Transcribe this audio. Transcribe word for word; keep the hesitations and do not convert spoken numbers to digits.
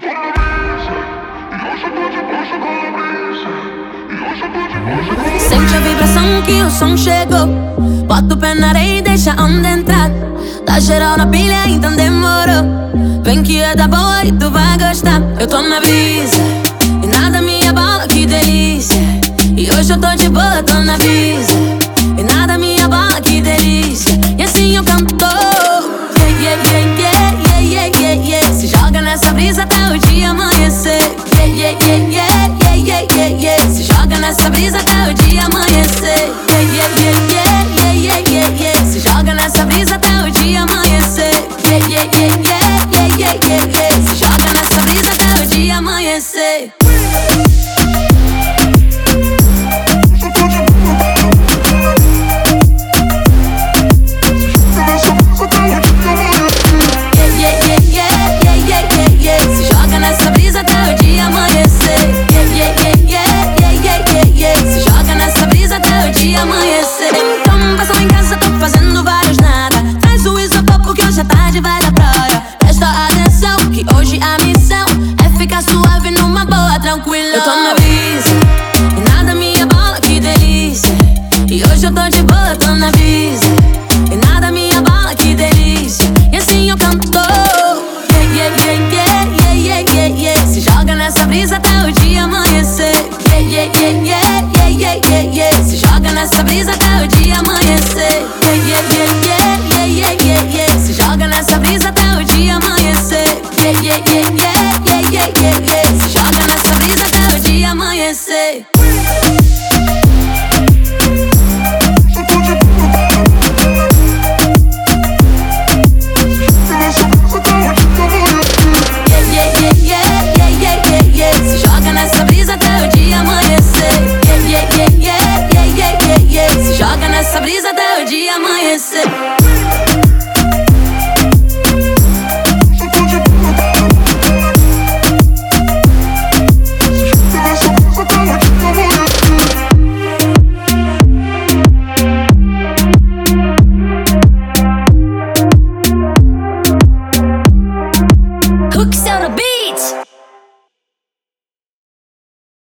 Sente a vibração que o som chegou. Bota o pé na areia e deixa a onda entrar. Tá geral na pilha, então demorou. Vem que é da boa e tu vai gostar. Eu tô na brisa e nada me abala, que delícia. E hoje eu tô de boa, tô na brisa e nada me abala, que delícia. E assim eu canto. Yeah, yeah, yeah, yeah, yeah, yeah, yeah. Se joga nessa brisa até o dia amanhecer. Yeah, yeah, yeah, yeah, yeah, yeah, yeah, yeah. Se joga nessa brisa até o dia amanhecer. Yeah, yeah, yeah, yeah, yeah, yeah, yeah, yeah. Se joga nessa brisa até o dia amanhecer. Yeah, yeah, yeah, yeah, yeah, yeah, yeah, yeah. Se joga nessa brisa até o dia amanhecer. Então passa lá em casa, tô fazendo vários nada. Traz o isopor porque hoje é tarde, vai dar pra hora. Presta atenção que hoje a missão é ficar suave numa boa, tranquila. Eu tô na brisa e nada me abala, que delícia. E hoje eu tô de boa, tô na brisa e nada me abala, que delícia. E assim eu canto. Yeah, yeah, yeah, yeah, yeah, yeah, yeah. Se joga nessa brisa até o dia amanhecer. Yeah, yeah, yeah, yeah, yeah, yeah, yeah, yeah. Se joga nessa brisa até o dia amanhecer. Yeah, yeah, yeah, yeah, yeah, yeah, yeah. Se joga nessa brisa até o dia amanhecer. Yeah, yeah, yeah, yeah, yeah, yeah, yeah. Se joga nessa brisa até o dia amanhecer. Se joga nessa brisa até o dia amanhecer.